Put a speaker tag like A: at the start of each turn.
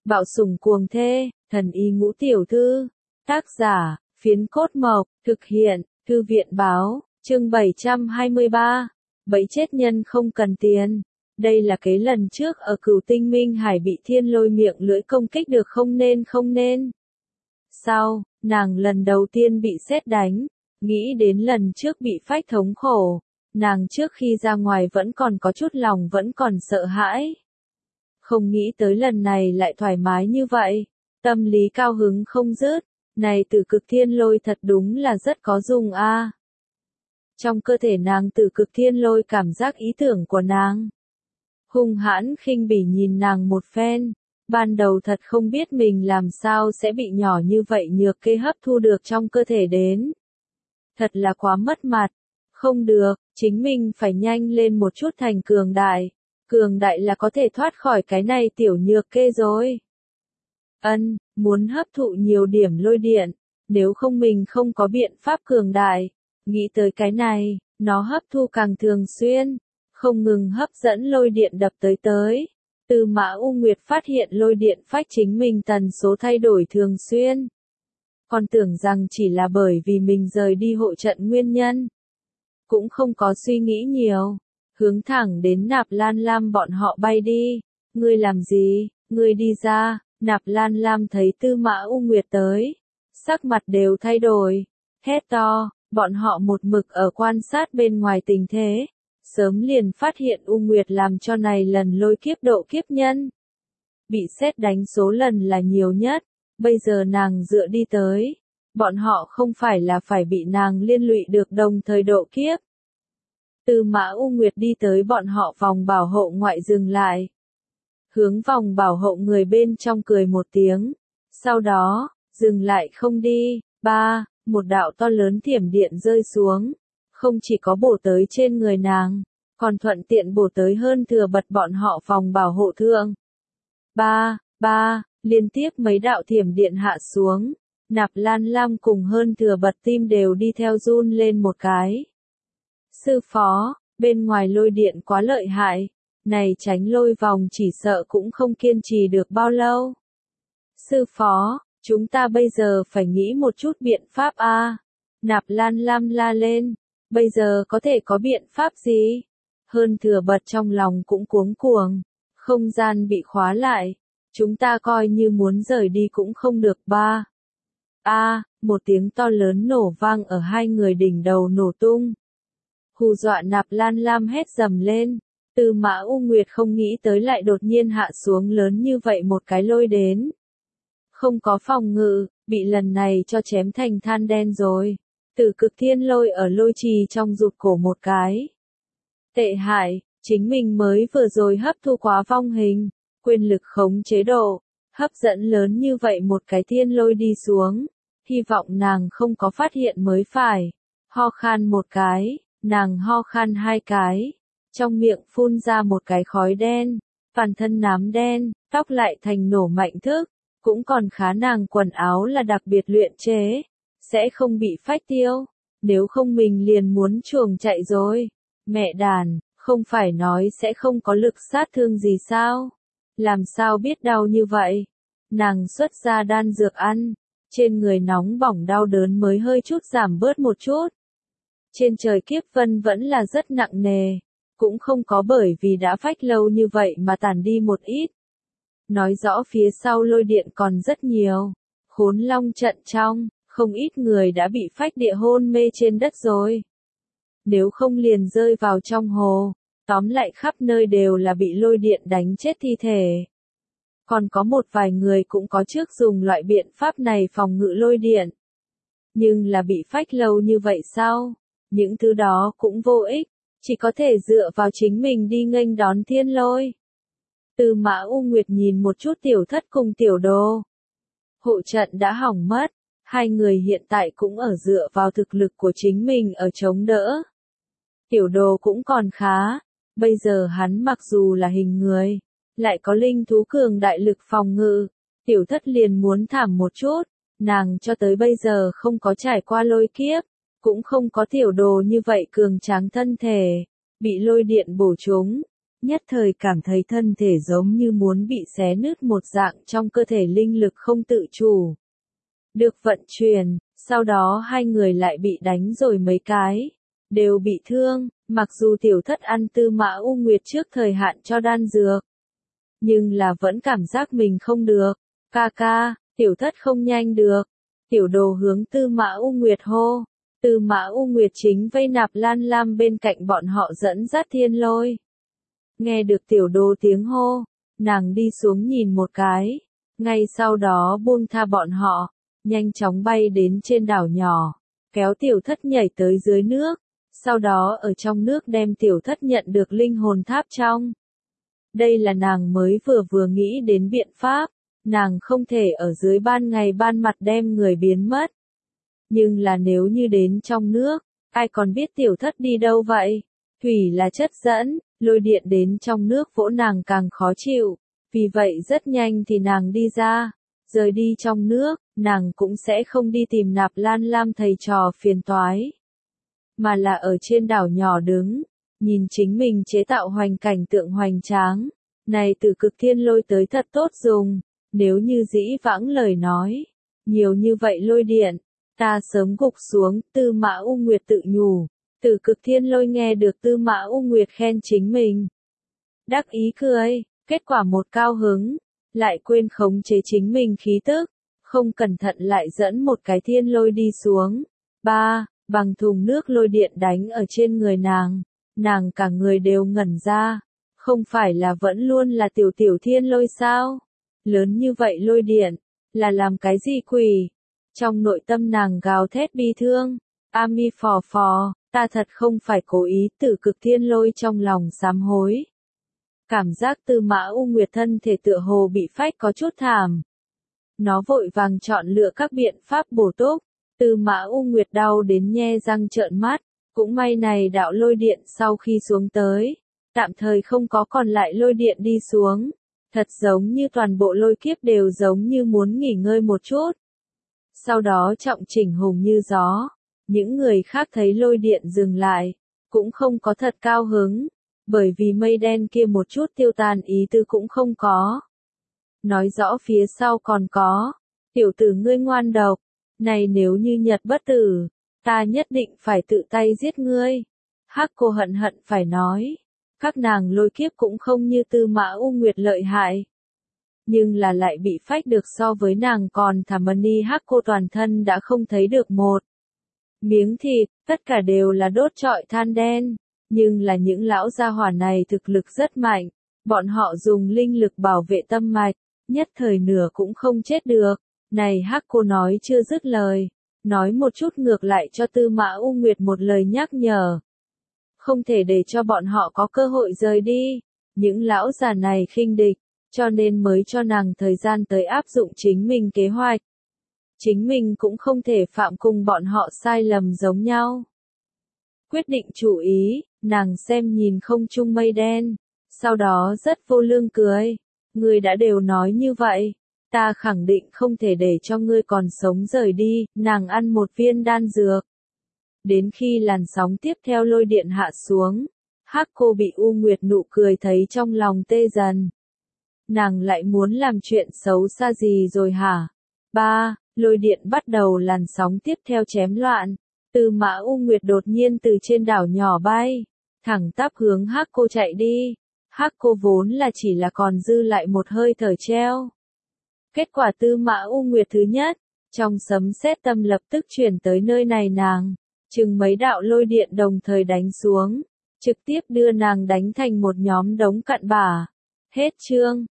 A: Bạo sủng cuồng thê, thần y ngũ tiểu thư. Tác giả, Phiến Cốt Mộc, thực hiện, Thư viện báo, chương 723. Bẫy chết nhân không cần tiền. Đây là cái lần trước ở Cửu Tinh Minh Hải bị thiên lôi miệng lưỡi công kích được không nên. Sau, nàng lần đầu tiên bị sét đánh, nghĩ đến lần trước bị phách thống khổ, nàng trước khi ra ngoài vẫn còn có chút lòng vẫn còn sợ hãi. Không nghĩ tới lần này lại thoải mái như vậy, tâm lý cao hứng không dứt, này tử cực thiên lôi thật đúng là rất có dùng a. Trong cơ thể nàng tử cực thiên lôi cảm giác ý tưởng của nàng. Hung hãn khinh bỉ nhìn nàng một phen, ban đầu thật không biết mình làm sao sẽ bị nhỏ như vậy nhược kê hấp thu được trong cơ thể đến. Thật là quá mất mặt, không được, chính mình phải nhanh lên một chút thành cường đại. Cường đại là có thể thoát khỏi cái này tiểu nhược kê rồi. Muốn hấp thụ nhiều điểm lôi điện, nếu không mình không có biện pháp cường đại. Nghĩ tới cái này, nó hấp thu càng thường xuyên, không ngừng hấp dẫn lôi điện đập tới. Tư Mã U Nguyệt phát hiện lôi điện phách chính mình tần số thay đổi thường xuyên. Còn tưởng rằng chỉ là bởi vì mình rời đi hộ trận nguyên nhân. Cũng không có suy nghĩ nhiều. Hướng thẳng đến Nạp Lan Lam bọn họ bay đi. Ngươi làm gì? Ngươi đi ra. Nạp Lan Lam thấy Tư Mã U Nguyệt tới, sắc mặt đều thay đổi, hét to, bọn họ một mực ở quan sát bên ngoài tình thế, sớm liền phát hiện U Nguyệt làm cho này lần lôi kiếp độ kiếp nhân. Bị sét đánh số lần là nhiều nhất, bây giờ nàng dựa đi tới, bọn họ không phải là phải bị nàng liên lụy được đồng thời độ kiếp. Tư Mã U Nguyệt đi tới bọn họ vòng bảo hộ ngoại dừng lại. Hướng vòng bảo hộ người bên trong cười một tiếng. Sau đó, dừng lại không đi. Một đạo to lớn thiểm điện rơi xuống. Không chỉ có bổ tới trên người nàng, còn thuận tiện bổ tới hơn thừa bật bọn họ vòng bảo hộ thượng. Liên tiếp mấy đạo thiểm điện hạ xuống. Nạp Lan Lam cùng hơn thừa bật tim đều đi theo run lên một cái. Sư phó, bên ngoài lôi điện quá lợi hại. Này tránh lôi vòng chỉ sợ cũng không kiên trì được bao lâu. Sư phó, chúng ta bây giờ phải nghĩ một chút biện pháp a. Nạp Lan Lam la lên, bây giờ có thể có biện pháp gì? Hơn thừa bật trong lòng cũng cuống cuồng, không gian bị khóa lại, chúng ta coi như muốn rời đi cũng không được. Một tiếng to lớn nổ vang ở hai người đỉnh đầu nổ tung. Hù dọa Nạp Lan Lam hét dầm lên. Tư Mã U Nguyệt không nghĩ tới lại đột nhiên hạ xuống lớn như vậy một cái lôi đến. Không có phòng ngự, bị lần này cho chém thành than đen rồi. Tử cực thiên lôi ở lôi trì trong rụt cổ một cái. Tệ hại, chính mình mới vừa rồi hấp thu quá vong hình, quyền lực khống chế độ, hấp dẫn lớn như vậy một cái thiên lôi đi xuống. Hy vọng nàng không có phát hiện mới phải. Ho khan một cái, nàng ho khan hai cái. Trong miệng phun ra một cái khói đen, toàn thân nám đen, tóc lại thành nổ mạnh thức, cũng còn khá nàng quần áo là đặc biệt luyện chế, sẽ không bị phách tiêu, nếu không mình liền muốn chuồng chạy rồi. Mẹ đàn, không phải nói sẽ không có lực sát thương gì sao? Làm sao biết đau như vậy? Nàng xuất ra đan dược ăn, trên người nóng bỏng đau đớn mới hơi chút giảm bớt một chút. Trên trời kiếp vân vẫn là rất nặng nề. Cũng không có bởi vì đã phách lâu như vậy mà tản đi một ít. Nói rõ phía sau lôi điện còn rất nhiều. Khốn Long trận trong, không ít người đã bị phách địa hôn mê trên đất rồi. Nếu không liền rơi vào trong hồ, tóm lại khắp nơi đều là bị lôi điện đánh chết thi thể. Còn có một vài người cũng có trước dùng loại biện pháp này phòng ngự lôi điện. Nhưng là bị phách lâu như vậy sao? Những thứ đó cũng vô ích. Chỉ có thể dựa vào chính mình đi nghênh đón thiên lôi. Tư Mã U Nguyệt nhìn một chút tiểu thất cùng tiểu đồ. Hộ trận đã hỏng mất, hai người hiện tại cũng ở dựa vào thực lực của chính mình ở chống đỡ. Tiểu đồ cũng còn khá, bây giờ hắn mặc dù là hình người, lại có linh thú cường đại lực phòng ngự, tiểu thất liền muốn thảm một chút, nàng cho tới bây giờ không có trải qua lôi kiếp. Cũng không có tiểu đồ như vậy cường tráng thân thể, bị lôi điện bổ trúng, nhất thời cảm thấy thân thể giống như muốn bị xé nứt một dạng, trong cơ thể linh lực không tự chủ được vận chuyển, sau đó hai người lại bị đánh rồi mấy cái, đều bị thương, mặc dù tiểu thất ăn Tư Mã U Nguyệt trước thời hạn cho đan dược, nhưng là vẫn cảm giác mình không được. Ca ca, tiểu thất không nhanh được. Tiểu đồ hướng Tư Mã U Nguyệt hô. Tư Mã U Nguyệt chính vây Nạp Lan Lam bên cạnh bọn họ dẫn dắt thiên lôi. Nghe được tiểu đồ tiếng hô, nàng đi xuống nhìn một cái, ngay sau đó buông tha bọn họ, nhanh chóng bay đến trên đảo nhỏ, kéo tiểu thất nhảy tới dưới nước, sau đó ở trong nước đem tiểu thất nhận được linh hồn tháp trong. Đây là nàng mới vừa nghĩ đến biện pháp, nàng không thể ở dưới ban ngày ban mặt đem người biến mất. Nhưng là nếu như đến trong nước, ai còn biết tiểu thất đi đâu vậy? Thủy là chất dẫn, lôi điện đến trong nước vỗ nàng càng khó chịu, vì vậy rất nhanh thì nàng đi ra, rời đi trong nước, nàng cũng sẽ không đi tìm Nạp Lan Lam thầy trò phiền toái, mà là ở trên đảo nhỏ đứng, nhìn chính mình chế tạo hoành cảnh tượng hoành tráng. Này từ cực thiên lôi tới thật tốt dùng, nếu như dĩ vãng lời nói, nhiều như vậy lôi điện, ta sớm gục xuống. Tư Mã U Nguyệt tự nhủ. Từ cực thiên lôi nghe được Tư Mã U Nguyệt khen chính mình, đắc ý cười, kết quả một cao hứng, lại quên khống chế chính mình khí tức, không cẩn thận lại dẫn một cái thiên lôi đi xuống. Bằng thùng nước lôi điện đánh ở trên người nàng cả người đều ngẩn ra, không phải là vẫn luôn là tiểu thiên lôi sao? Lớn như vậy lôi điện, là làm cái gì quỷ? Trong nội tâm nàng gào thét bi thương, Ami phò phò, ta thật không phải cố ý. Tử cực thiên lôi trong lòng sám hối. Cảm giác Tư Mã U Nguyệt thân thể tựa hồ bị phách có chút thảm. Nó vội vàng chọn lựa các biện pháp bổ túc. Tư Mã U Nguyệt đau đến nhe răng trợn mắt, cũng may này đạo lôi điện sau khi xuống tới, tạm thời không có còn lại lôi điện đi xuống, thật giống như toàn bộ lôi kiếp đều giống như muốn nghỉ ngơi một chút. Sau đó trọng chỉnh hùng như gió, những người khác thấy lôi điện dừng lại, cũng không có thật cao hứng, bởi vì mây đen kia một chút tiêu tan ý tư cũng không có. Nói rõ phía sau còn có, tiểu tử ngươi ngoan độc, này nếu như nhật bất tử, ta nhất định phải tự tay giết ngươi. Hắc cô hận phải nói, các nàng lôi kiếp cũng không như Tư Mã U Nguyệt lợi hại, nhưng là lại bị phách được so với nàng còn thảm. Mani Hắc cô toàn thân đã không thấy được một miếng thịt, tất cả đều là đốt trọi than đen, nhưng là những lão gia hỏa này thực lực rất mạnh, bọn họ dùng linh lực bảo vệ tâm mạch, nhất thời nửa cũng không chết được. Này Hắc cô nói chưa dứt lời, nói một chút ngược lại cho Tư Mã U Nguyệt một lời nhắc nhở. Không thể để cho bọn họ có cơ hội rời đi, những lão già này khinh địch, cho nên mới cho nàng thời gian tới áp dụng chính mình kế hoạch. Chính mình cũng không thể phạm cùng bọn họ sai lầm giống nhau. Quyết định chủ ý, nàng xem nhìn không trung mây đen, sau đó rất vô lương cười. Ngươi đã đều nói như vậy, ta khẳng định không thể để cho ngươi còn sống rời đi. Nàng ăn một viên đan dược. Đến khi làn sóng tiếp theo lôi điện hạ xuống, Hắc cô bị U Nguyệt nụ cười thấy trong lòng tê dần. Nàng lại muốn làm chuyện xấu xa gì rồi hả? Lôi điện bắt đầu làn sóng tiếp theo chém loạn. Tư Mã U Nguyệt đột nhiên từ trên đảo nhỏ bay, thẳng tắp hướng Hắc cô chạy đi. Hắc cô vốn là chỉ là còn dư lại một hơi thở treo. Kết quả Tư Mã U Nguyệt thứ nhất, trong sấm sét tâm lập tức chuyển tới nơi này nàng. Chừng mấy đạo lôi điện đồng thời đánh xuống, trực tiếp đưa nàng đánh thành một nhóm đống cặn bã. Hết chương.